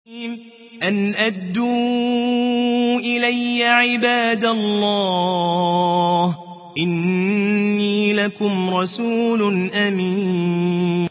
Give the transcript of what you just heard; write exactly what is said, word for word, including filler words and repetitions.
أن أدوا إلي عباد الله إني لكم رسول أمين